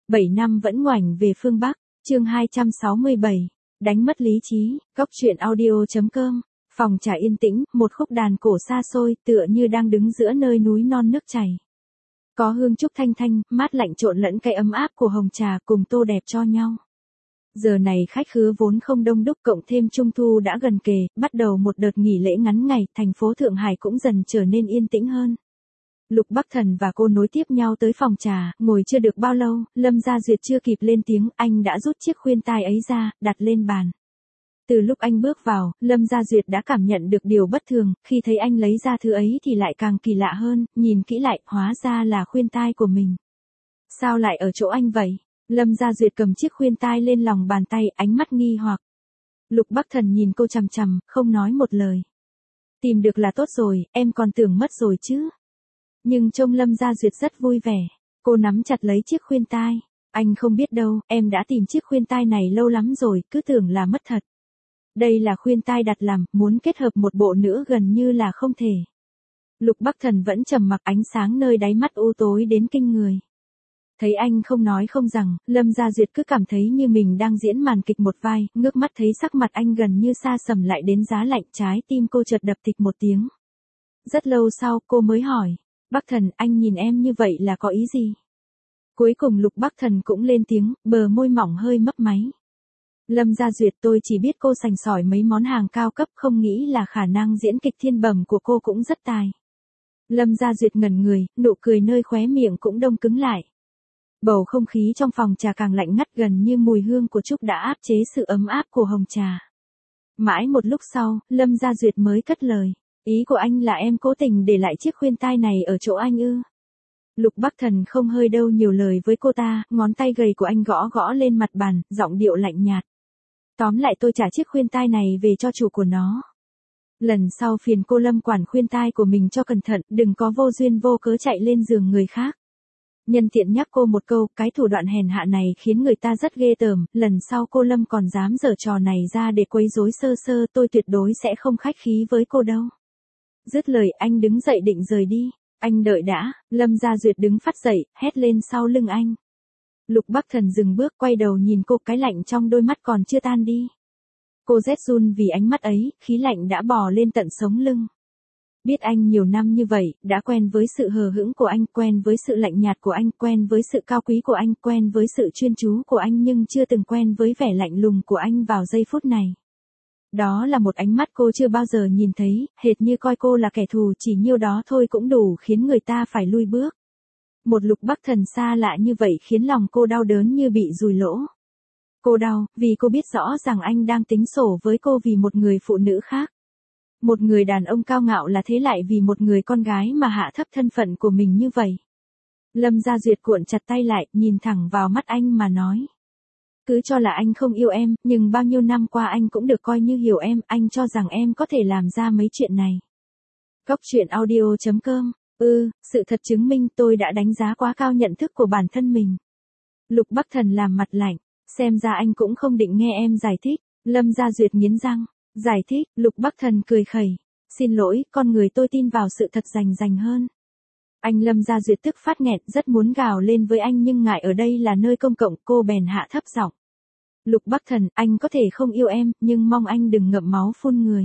7 năm vẫn ngoảnh về phương Bắc, chương 267, đánh mất lý trí, góc truyện audio.com, phòng trà yên tĩnh, một khúc đàn cổ xa xôi, tựa như đang đứng giữa nơi núi non nước chảy. Có hương trúc thanh thanh, mát lạnh trộn lẫn cái ấm áp của hồng trà cùng tô đẹp cho nhau. Giờ này khách khứa vốn không đông đúc, cộng thêm trung thu đã gần kề, bắt đầu một đợt nghỉ lễ ngắn ngày, thành phố Thượng Hải cũng dần trở nên yên tĩnh hơn. Lục Bắc Thần và cô nối tiếp nhau tới phòng trà, ngồi chưa được bao lâu, Lâm Gia Duyệt chưa kịp lên tiếng, anh đã rút chiếc khuyên tai ấy ra, đặt lên bàn. Từ lúc anh bước vào, Lâm Gia Duyệt đã cảm nhận được điều bất thường, khi thấy anh lấy ra thứ ấy thì lại càng kỳ lạ hơn, nhìn kỹ lại, hóa ra là khuyên tai của mình. Sao lại ở chỗ anh vậy? Lâm Gia Duyệt cầm chiếc khuyên tai lên lòng bàn tay, ánh mắt nghi hoặc. Lục Bắc Thần nhìn cô chằm chằm, không nói một lời. Tìm được là tốt rồi, em còn tưởng mất rồi chứ. Nhưng trông Lâm Gia Duyệt rất vui vẻ. Cô nắm chặt lấy chiếc khuyên tai. Anh không biết đâu, em đã tìm chiếc khuyên tai này lâu lắm rồi, cứ tưởng là mất thật. Đây là khuyên tai đặt làm, muốn kết hợp một bộ nữa gần như là không thể. Lục Bắc Thần vẫn trầm mặc, ánh sáng nơi đáy mắt u tối đến kinh người. Thấy anh không nói không rằng, Lâm Gia Duyệt cứ cảm thấy như mình đang diễn màn kịch một vai, ngước mắt thấy sắc mặt anh gần như sa sầm lại đến giá lạnh, trái tim cô chợt đập thịch một tiếng. Rất lâu sau cô mới hỏi, Bắc Thần, anh nhìn em như vậy là có ý gì? Cuối cùng Lục Bắc Thần cũng lên tiếng, bờ môi mỏng hơi mấp máy. Lâm Gia Duyệt, tôi chỉ biết cô sành sỏi mấy món hàng cao cấp, không nghĩ là khả năng diễn kịch thiên bẩm của cô cũng rất tài. Lâm Gia Duyệt ngẩn người, nụ cười nơi khóe miệng cũng đông cứng lại. Bầu không khí trong phòng trà càng lạnh ngắt, gần như mùi hương của trúc đã áp chế sự ấm áp của hồng trà. Mãi một lúc sau, Lâm Gia Duyệt mới cất lời. Ý của anh là em cố tình để lại chiếc khuyên tai này ở chỗ anh ư? Lục Bắc Thần không hơi đâu nhiều lời với cô ta, ngón tay gầy của anh gõ gõ lên mặt bàn, giọng điệu lạnh nhạt. Tóm lại tôi trả chiếc khuyên tai này về cho chủ của nó. Lần sau phiền cô Lâm quản khuyên tai của mình cho cẩn thận, đừng có vô duyên vô cớ chạy lên giường người khác. Nhân tiện nhắc cô một câu, cái thủ đoạn hèn hạ này khiến người ta rất ghê tởm, lần sau cô Lâm còn dám giở trò này ra để quấy rối sơ sơ, tôi tuyệt đối sẽ không khách khí với cô đâu. Dứt lời anh đứng dậy định rời đi. Anh đợi đã, Lâm Gia Duyệt đứng phắt dậy, hét lên sau lưng anh. Lục Bắc Thần dừng bước, quay đầu nhìn cô, cái lạnh trong đôi mắt còn chưa tan đi. Cô rét run vì ánh mắt ấy, khí lạnh đã bò lên tận sống lưng. Biết anh nhiều năm như vậy, đã quen với sự hờ hững của anh, quen với sự lạnh nhạt của anh, quen với sự cao quý của anh, quen với sự chuyên chú của anh, nhưng chưa từng quen với vẻ lạnh lùng của anh vào giây phút này. Đó là một ánh mắt cô chưa bao giờ nhìn thấy, hệt như coi cô là kẻ thù, chỉ nhiêu đó thôi cũng đủ khiến người ta phải lui bước. Một Lục Bắc Thần xa lạ như vậy khiến lòng cô đau đớn như bị dùi lỗ. Cô đau, vì cô biết rõ rằng anh đang tính sổ với cô vì một người phụ nữ khác. Một người đàn ông cao ngạo là thế lại vì một người con gái mà hạ thấp thân phận của mình như vậy. Lâm Gia Duyệt cuộn chặt tay lại, nhìn thẳng vào mắt anh mà nói. Cứ cho là anh không yêu em, nhưng bao nhiêu năm qua anh cũng được coi như hiểu em, anh cho rằng em có thể làm ra mấy chuyện này. Góc truyện audio.com, sự thật chứng minh tôi đã đánh giá quá cao nhận thức của bản thân mình. Lục Bắc Thần làm mặt lạnh, xem ra anh cũng không định nghe em giải thích. Lâm Gia Duyệt nghiến răng, giải thích, Lục Bắc Thần cười khẩy. Xin lỗi, con người tôi tin vào sự thật rành hơn. Anh Lâm Gia Duyệt tức phát nghẹn, rất muốn gào lên với anh nhưng ngại ở đây là nơi công cộng, cô bèn hạ thấp giọng. Lục Bắc Thần, anh có thể không yêu em, nhưng mong anh đừng ngậm máu phun người.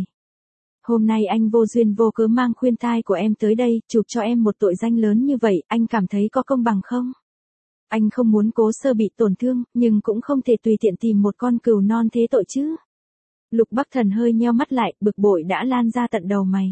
Hôm nay anh vô duyên vô cớ mang khuyên tai của em tới đây, chụp cho em một tội danh lớn như vậy, anh cảm thấy có công bằng không? Anh không muốn Cố Sơ bị tổn thương, nhưng cũng không thể tùy tiện tìm một con cừu non thế tội chứ. Lục Bắc Thần hơi nheo mắt lại, bực bội đã lan ra tận đầu mày.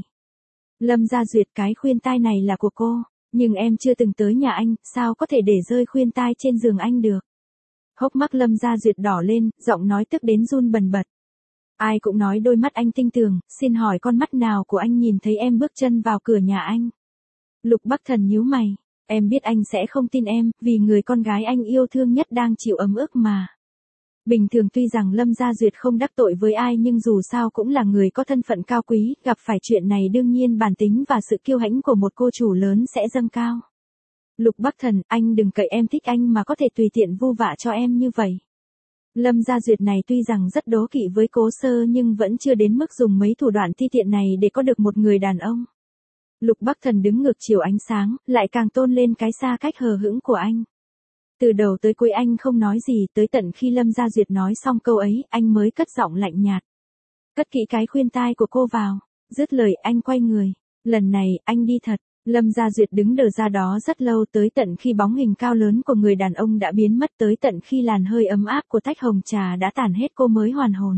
Lâm Gia Duyệt, cái khuyên tai này là của cô, nhưng em chưa từng tới nhà anh, sao có thể để rơi khuyên tai trên giường anh được? Hốc mắt Lâm Gia Duyệt đỏ lên, giọng nói tức đến run bần bật. Ai cũng nói đôi mắt anh tinh tường, xin hỏi con mắt nào của anh nhìn thấy em bước chân vào cửa nhà anh? Lục Bắc Thần nhíu mày, em biết anh sẽ không tin em, vì người con gái anh yêu thương nhất đang chịu ấm ức mà. Bình thường tuy rằng Lâm Gia Duyệt không đắc tội với ai nhưng dù sao cũng là người có thân phận cao quý, gặp phải chuyện này đương nhiên bản tính và sự kiêu hãnh của một cô chủ lớn sẽ dâng cao. Lục Bắc Thần, anh đừng cậy em thích anh mà có thể tùy tiện vu vạ cho em như vậy. Lâm Gia Duyệt này tuy rằng rất đố kỵ với Cố Sơ nhưng vẫn chưa đến mức dùng mấy thủ đoạn ti tiện này để có được một người đàn ông. Lục Bắc Thần đứng ngược chiều ánh sáng, lại càng tôn lên cái xa cách hờ hững của anh. Từ đầu tới cuối anh không nói gì, tới tận khi Lâm Gia Duyệt nói xong câu ấy, anh mới cất giọng lạnh nhạt. Cất kỹ cái khuyên tai của cô vào. Dứt lời anh quay người. Lần này, anh đi thật. Lâm Gia Duyệt đứng đờ ra đó rất lâu, tới tận khi bóng hình cao lớn của người đàn ông đã biến mất, tới tận khi làn hơi ấm áp của tách hồng trà đã tàn hết cô mới hoàn hồn.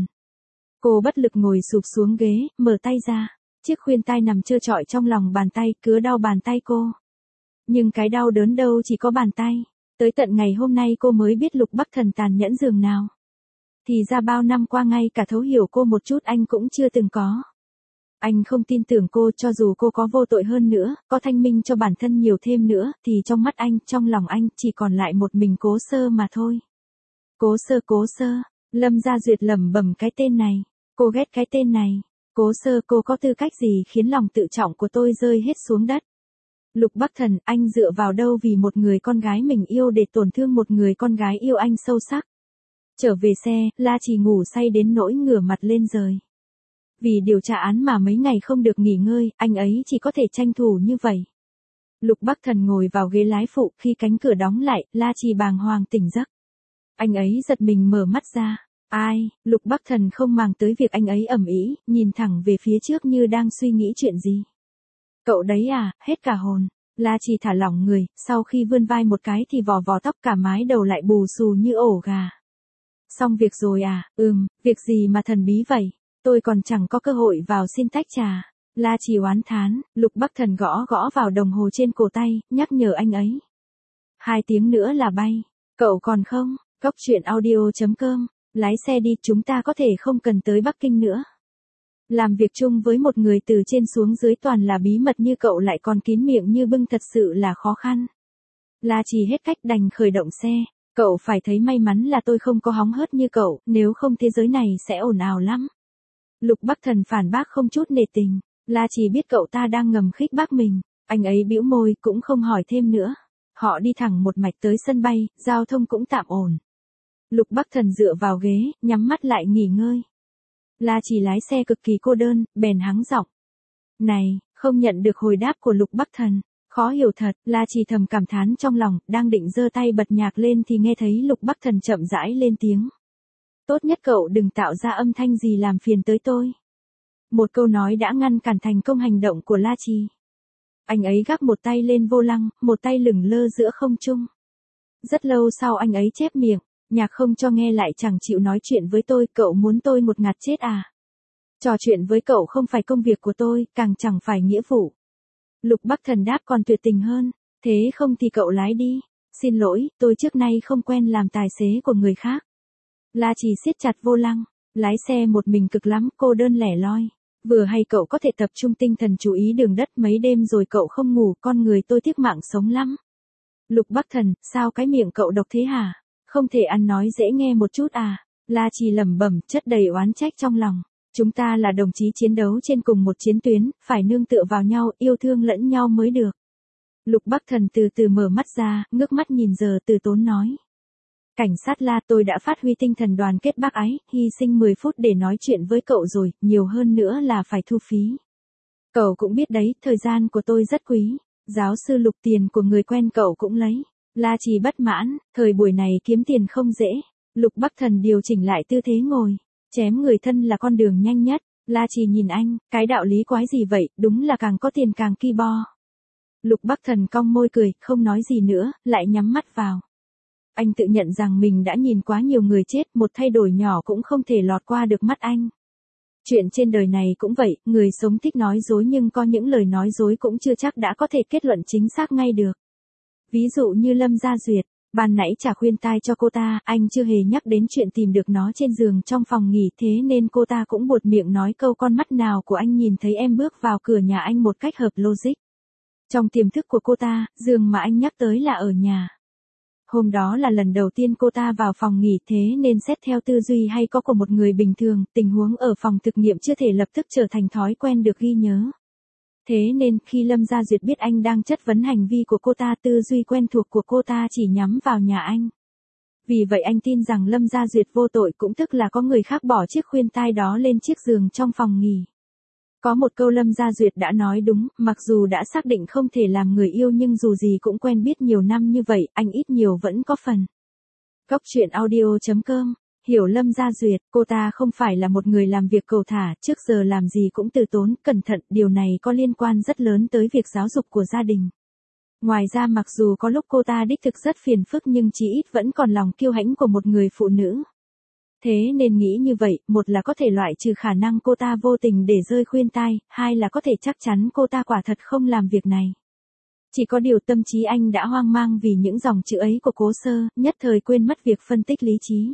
Cô bất lực ngồi sụp xuống ghế, mở tay ra. Chiếc khuyên tai nằm trơ trọi trong lòng bàn tay, cứa đau bàn tay cô. Nhưng cái đau đớn đâu chỉ có bàn tay. Tới tận ngày hôm nay cô mới biết Lục Bắc Thần tàn nhẫn dường nào. Thì ra bao năm qua ngay cả thấu hiểu cô một chút anh cũng chưa từng có. Anh không tin tưởng cô, cho dù cô có vô tội hơn nữa, có thanh minh cho bản thân nhiều thêm nữa, thì trong mắt anh, trong lòng anh, chỉ còn lại một mình Cố Sơ mà thôi. Cố Sơ, Lâm Gia Duyệt lẩm bẩm cái tên này. Cô ghét cái tên này. Cố Sơ, cô có tư cách gì khiến lòng tự trọng của tôi rơi hết xuống đất? Lục Bắc Thần, anh dựa vào đâu vì một người con gái mình yêu để tổn thương một người con gái yêu anh sâu sắc? Trở về xe, La Trì ngủ say đến nỗi ngửa mặt lên rời. Vì điều tra án mà mấy ngày không được nghỉ ngơi, anh ấy chỉ có thể tranh thủ như vậy. Lục Bắc Thần ngồi vào ghế lái phụ, khi cánh cửa đóng lại, La Trì bàng hoàng tỉnh giấc. Anh ấy giật mình mở mắt ra. Ai? Lục Bắc Thần không màng tới việc anh ấy ầm ĩ, nhìn thẳng về phía trước như đang suy nghĩ chuyện gì. Cậu đấy à, hết cả hồn. La Trì thả lỏng người, sau khi vươn vai một cái thì vò vò tóc cả mái đầu lại bù xù như ổ gà. Xong việc rồi à? Việc gì mà thần bí vậy? Tôi còn chẳng có cơ hội vào xin tách trà. La Trì oán thán. Lục Bắc Thần gõ gõ vào đồng hồ trên cổ tay, nhắc nhở anh ấy. 2 tiếng nữa là bay. Cậu còn không? Cốc truyện audio.com. Lái xe đi, chúng ta có thể không cần tới Bắc Kinh nữa. Làm việc chung với một người từ trên xuống dưới toàn là bí mật như cậu lại còn kín miệng như bưng thật sự là khó khăn. La Trì hết cách đành khởi động xe. Cậu phải thấy may mắn là tôi không có hóng hớt như cậu, nếu không thế giới này sẽ ồn ào lắm. Lục Bắc Thần phản bác không chút nể tình. La Trì biết cậu ta đang ngầm khích bác mình. Anh ấy bĩu môi cũng không hỏi thêm nữa. Họ đi thẳng một mạch tới sân bay, giao thông cũng tạm ổn. Lục Bắc Thần dựa vào ghế, nhắm mắt lại nghỉ ngơi. La Trì lái xe cực kỳ cô đơn, bèn hắng giọng. Này, không nhận được hồi đáp của Lục Bắc Thần. Khó hiểu thật, La Trì thầm cảm thán trong lòng, đang định giơ tay bật nhạc lên thì nghe thấy Lục Bắc Thần chậm rãi lên tiếng. Tốt nhất cậu đừng tạo ra âm thanh gì làm phiền tới tôi. Một câu nói đã ngăn cản thành công hành động của La Trì. Anh ấy gác một tay lên vô lăng, một tay lửng lơ giữa không trung. Rất lâu sau anh ấy chép miệng. Nhạc không cho nghe lại chẳng chịu nói chuyện với tôi, cậu muốn tôi một ngạt chết à? Trò chuyện với cậu không phải công việc của tôi, càng chẳng phải nghĩa vụ. Lục Bắc Thần đáp còn tuyệt tình hơn, thế không thì cậu lái đi. Xin lỗi, tôi trước nay không quen làm tài xế của người khác. La Trì siết chặt vô lăng, lái xe một mình cực lắm, cô đơn lẻ loi. Vừa hay cậu có thể tập trung tinh thần chú ý đường đất, mấy đêm rồi cậu không ngủ, con người tôi tiếc mạng sống lắm. Lục Bắc Thần, sao cái miệng cậu độc thế hả? Không thể ăn nói dễ nghe một chút à? La Trì lẩm bẩm, chất đầy oán trách trong lòng. Chúng ta là đồng chí chiến đấu trên cùng một chiến tuyến, phải nương tựa vào nhau, yêu thương lẫn nhau mới được. Lục Bắc Thần từ từ mở mắt ra, ngước mắt nhìn giờ từ tốn nói. Cảnh sát La, tôi đã phát huy tinh thần đoàn kết bác ái, hy sinh 10 phút để nói chuyện với cậu rồi, nhiều hơn nữa là phải thu phí. Cậu cũng biết đấy, thời gian của tôi rất quý. Giáo sư Lục, tiền của người quen cậu cũng lấy. La Trì bất mãn, thời buổi này kiếm tiền không dễ. Lục Bắc Thần điều chỉnh lại tư thế ngồi. Chém người thân là con đường nhanh nhất. La Trì nhìn anh, cái đạo lý quái gì vậy, đúng là càng có tiền càng ki bo. Lục Bắc Thần cong môi cười, không nói gì nữa, lại nhắm mắt vào. Anh tự nhận rằng mình đã nhìn quá nhiều người chết, một thay đổi nhỏ cũng không thể lọt qua được mắt anh. Chuyện trên đời này cũng vậy, người sống thích nói dối nhưng có những lời nói dối cũng chưa chắc đã có thể kết luận chính xác ngay được. Ví dụ như Lâm Gia Duyệt, ban nãy chả khuyên tai cho cô ta, anh chưa hề nhắc đến chuyện tìm được nó trên giường trong phòng nghỉ, thế nên cô ta cũng buột miệng nói câu con mắt nào của anh nhìn thấy em bước vào cửa nhà anh một cách hợp logic. Trong tiềm thức của cô ta, giường mà anh nhắc tới là ở nhà. Hôm đó là lần đầu tiên cô ta vào phòng nghỉ, thế nên xét theo tư duy hay có của một người bình thường, tình huống ở phòng thực nghiệm chưa thể lập tức trở thành thói quen được ghi nhớ. Thế nên khi Lâm Gia Duyệt biết anh đang chất vấn hành vi của cô ta, tư duy quen thuộc của cô ta chỉ nhắm vào nhà anh. Vì vậy anh tin rằng Lâm Gia Duyệt vô tội, cũng tức là có người khác bỏ chiếc khuyên tai đó lên chiếc giường trong phòng nghỉ. Có một câu Lâm Gia Duyệt đã nói đúng, mặc dù đã xác định không thể làm người yêu nhưng dù gì cũng quen biết nhiều năm như vậy, anh ít nhiều vẫn có phần. Cóc truyện audio.com. Hiểu Lâm Gia Duyệt, cô ta không phải là một người làm việc cầu thả, trước giờ làm gì cũng từ tốn, cẩn thận, điều này có liên quan rất lớn tới việc giáo dục của gia đình. Ngoài ra mặc dù có lúc cô ta đích thực rất phiền phức nhưng chí ít vẫn còn lòng kiêu hãnh của một người phụ nữ. Thế nên nghĩ như vậy, một là có thể loại trừ khả năng cô ta vô tình để rơi khuyên tai, hai là có thể chắc chắn cô ta quả thật không làm việc này. Chỉ có điều tâm trí anh đã hoang mang vì những dòng chữ ấy của Cố Sơ, nhất thời quên mất việc phân tích lý trí.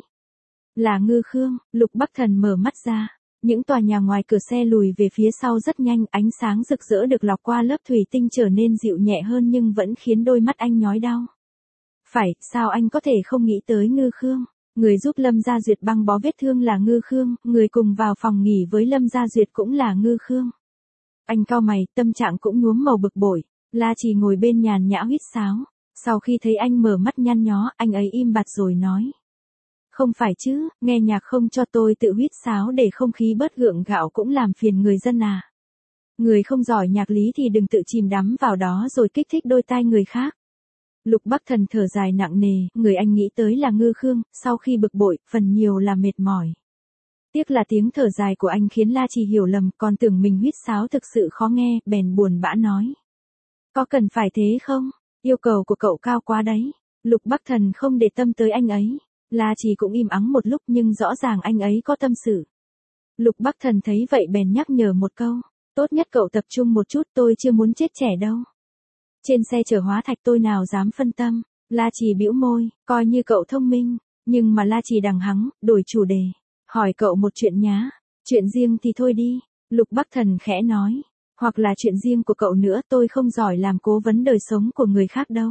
Là Ngư Khương, Lục Bắc Thần mở mắt ra. Những tòa nhà ngoài cửa xe lùi về phía sau rất nhanh, ánh sáng rực rỡ được lọc qua lớp thủy tinh trở nên dịu nhẹ hơn nhưng vẫn khiến đôi mắt anh nhói đau. Phải, sao anh có thể không nghĩ tới Ngư Khương? Người giúp Lâm Gia Duyệt băng bó vết thương là Ngư Khương, người cùng vào phòng nghỉ với Lâm Gia Duyệt cũng là Ngư Khương. Anh cau mày, tâm trạng cũng nhuốm màu bực bội. La Trì ngồi bên nhàn nhã huýt sáo. Sau khi thấy anh mở mắt nhăn nhó, anh ấy im bặt rồi nói. Không phải chứ, nghe nhạc không cho tôi tự huýt sáo để không khí bớt gượng gạo cũng làm phiền người dân à. Người không giỏi nhạc lý thì đừng tự chìm đắm vào đó rồi kích thích đôi tai người khác. Lục Bắc Thần thở dài nặng nề, người anh nghĩ tới là Ngư Khương, sau khi bực bội, phần nhiều là mệt mỏi. Tiếc là tiếng thở dài của anh khiến La Trì hiểu lầm, còn tưởng mình huýt sáo thực sự khó nghe, bèn buồn bã nói. Có cần phải thế không? Yêu cầu của cậu cao quá đấy. Lục Bắc Thần không để tâm tới anh ấy. La Trì cũng im ắng một lúc nhưng rõ ràng anh ấy có tâm sự. Lục Bắc Thần thấy vậy bèn nhắc nhở một câu. Tốt nhất cậu tập trung một chút, tôi chưa muốn chết trẻ đâu. Trên xe chở hóa thạch tôi nào dám phân tâm. La Trì bĩu môi, coi như cậu thông minh. Nhưng mà La Trì đằng hắng, đổi chủ đề. Hỏi cậu một chuyện nhá. Chuyện riêng thì thôi đi. Lục Bắc Thần khẽ nói. Hoặc là chuyện riêng của cậu nữa, tôi không giỏi làm cố vấn đời sống của người khác đâu.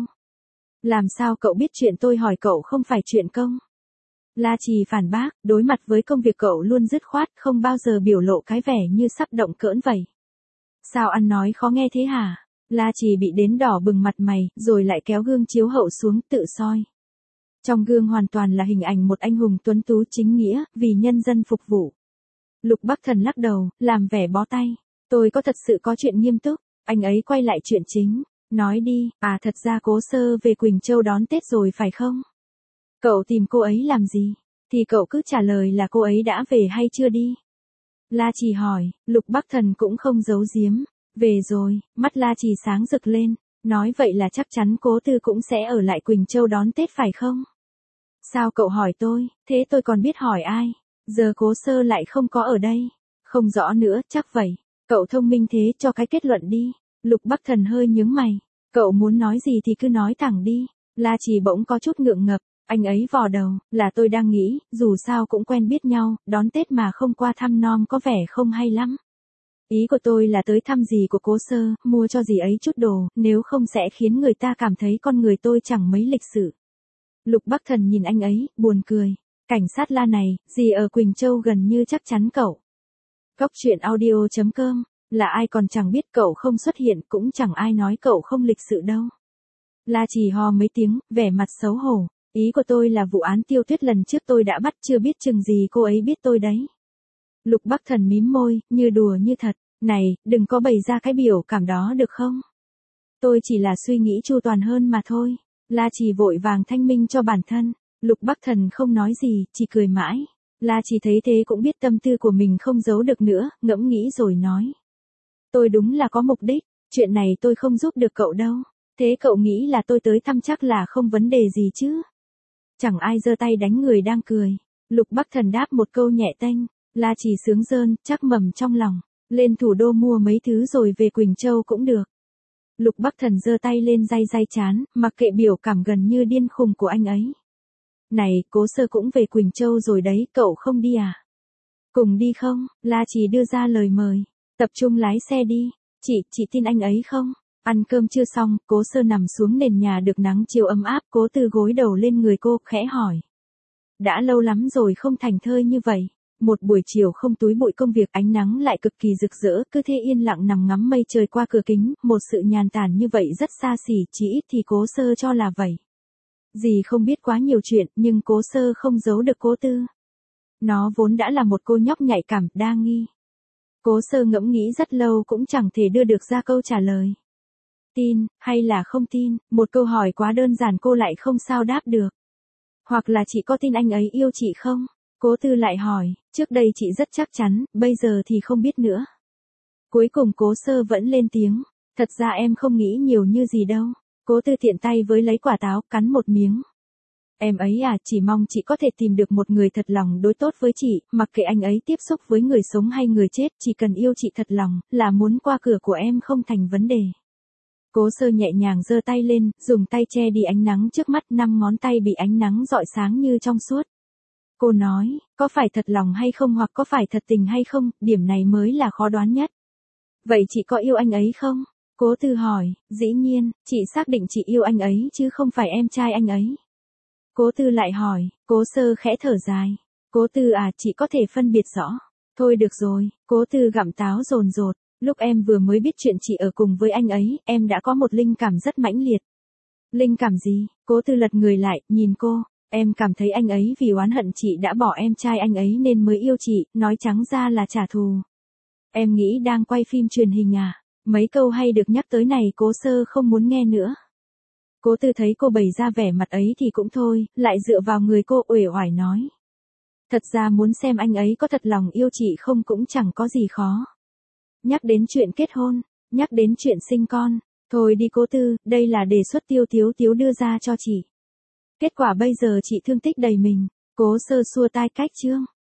Làm sao cậu biết chuyện tôi hỏi cậu không phải chuyện công? La Trì phản bác, đối mặt với công việc cậu luôn dứt khoát, không bao giờ biểu lộ cái vẻ như sắp động cỡn vậy. Sao ăn nói khó nghe thế hả? La Trì bị đến đỏ bừng mặt mày, rồi lại kéo gương chiếu hậu xuống tự soi. Trong gương hoàn toàn là hình ảnh một anh hùng tuấn tú chính nghĩa, vì nhân dân phục vụ. Lục Bắc Thần lắc đầu, làm vẻ bó tay. Tôi có thật sự có chuyện nghiêm túc. Anh ấy quay lại chuyện chính. Nói đi, thật ra Cố Sơ về Quỳnh Châu đón Tết rồi phải không? Cậu tìm cô ấy làm gì? Thì cậu cứ trả lời là cô ấy đã về hay chưa đi. La Trì hỏi, Lục Bắc Thần cũng không giấu giếm. Về rồi, mắt La Trì sáng rực lên. Nói vậy là chắc chắn Cố Tư cũng sẽ ở lại Quỳnh Châu đón Tết phải không? Sao cậu hỏi tôi, thế tôi còn biết hỏi ai? Giờ Cố Sơ lại không có ở đây. Không rõ nữa, chắc vậy. Cậu thông minh thế, cho cái kết luận đi. Lục Bắc Thần hơi nhướng mày. Cậu muốn nói gì thì cứ nói thẳng đi. La Trì bỗng có chút ngượng ngập. Anh ấy vò đầu, là tôi đang nghĩ, dù sao cũng quen biết nhau, đón Tết mà không qua thăm nom có vẻ không hay lắm. Ý của tôi là tới thăm dì của Cố Sơ, mua cho dì ấy chút đồ, nếu không sẽ khiến người ta cảm thấy con người tôi chẳng mấy lịch sự. Lục Bắc Thần nhìn anh ấy, buồn cười. Cảnh sát La này, dì ở Quỳnh Châu gần như chắc chắn cậu. Cóc truyện audio.com, là ai còn chẳng biết cậu không xuất hiện, cũng chẳng ai nói cậu không lịch sự đâu. La Trì ho mấy tiếng, vẻ mặt xấu hổ. Ý của tôi là vụ án Tiêu Tuyết lần trước tôi đã bắt, chưa biết chừng gì cô ấy biết tôi đấy. Lục Bắc Thần mím môi, như đùa như thật. Này, đừng có bày ra cái biểu cảm đó được không? Tôi chỉ là suy nghĩ chu toàn hơn mà thôi. La Trì vội vàng thanh minh cho bản thân. Lục Bắc Thần không nói gì, chỉ cười mãi. La Trì thấy thế cũng biết tâm tư của mình không giấu được nữa, ngẫm nghĩ rồi nói. Tôi đúng là có mục đích, chuyện này tôi không giúp được cậu đâu. Thế cậu nghĩ là tôi tới thăm chắc là không vấn đề gì chứ? Chẳng ai giơ tay đánh người đang cười. Lục Bắc Thần đáp một câu nhẹ tênh. La Trì sướng rơn, chắc mầm trong lòng. Lên thủ đô mua mấy thứ rồi về Quỳnh Châu cũng được. Lục Bắc Thần giơ tay lên day day trán, mặc kệ biểu cảm gần như điên khùng của anh ấy. Này, Cố Sơ cũng về Quỳnh Châu rồi đấy, cậu không đi à? Cùng đi không? La Trì đưa ra lời mời. Tập trung lái xe đi. Chị tin anh ấy không? Ăn cơm chưa xong, Cố Sơ nằm xuống nền nhà được nắng chiều ấm áp, Cố Tư gối đầu lên người cô, khẽ hỏi. Đã lâu lắm rồi không thành thơi như vậy. Một buổi chiều không túi bụi công việc, ánh nắng lại cực kỳ rực rỡ, cứ thế yên lặng nằm ngắm mây trời qua cửa kính, một sự nhàn tản như vậy rất xa xỉ, chỉ ít thì Cố Sơ cho là vậy. Dì không biết quá nhiều chuyện, nhưng Cố Sơ không giấu được Cố Tư. Nó vốn đã là một cô nhóc nhạy cảm, đa nghi. Cố Sơ ngẫm nghĩ rất lâu cũng chẳng thể đưa được ra câu trả lời. Tin, hay là không tin, một câu hỏi quá đơn giản cô lại không sao đáp được. Hoặc là chị có tin anh ấy yêu chị không? Cố Tư lại hỏi, trước đây chị rất chắc chắn, bây giờ thì không biết nữa. Cuối cùng Cố Sơ vẫn lên tiếng, thật ra em không nghĩ nhiều như gì đâu. Cố Tư tiện tay với lấy quả táo, cắn một miếng. Em ấy à, chỉ mong chị có thể tìm được một người thật lòng đối tốt với chị, mặc kệ anh ấy tiếp xúc với người sống hay người chết, chỉ cần yêu chị thật lòng, là muốn qua cửa của em không thành vấn đề. Cố Sơ nhẹ nhàng giơ tay lên, dùng tay che đi ánh nắng trước mắt, 5 ngón tay bị ánh nắng rọi sáng như trong suốt. Cô nói, có phải thật lòng hay không hoặc có phải thật tình hay không, điểm này mới là khó đoán nhất. Vậy chị có yêu anh ấy không? Cố Tư hỏi, dĩ nhiên, chị xác định chị yêu anh ấy chứ không phải em trai anh ấy. Cố Tư lại hỏi, Cố Sơ khẽ thở dài. Cố Tư à, chị có thể phân biệt rõ. Thôi được rồi, Cố Tư gặm táo dồn dột. Lúc em vừa mới biết chuyện chị ở cùng với anh ấy, em đã có một linh cảm rất mãnh liệt. Linh cảm gì? Cố Tư lật người lại, nhìn cô. Em cảm thấy anh ấy vì oán hận chị đã bỏ em trai anh ấy nên mới yêu chị, nói trắng ra là trả thù. Em nghĩ đang quay phim truyền hình à? Mấy câu hay được nhắc tới này Cố Sơ không muốn nghe nữa. Cố Tư thấy cô bày ra vẻ mặt ấy thì cũng thôi, lại dựa vào người cô uể oải nói. Thật ra muốn xem anh ấy có thật lòng yêu chị không cũng chẳng có gì khó. Nhắc đến chuyện kết hôn, nhắc đến chuyện sinh con, thôi đi Cố Tư, đây là đề xuất Tiêu Tiếu Tiếu đưa ra cho chị. Kết quả bây giờ chị thương tích đầy mình. Cố Sơ xua tai cách chương.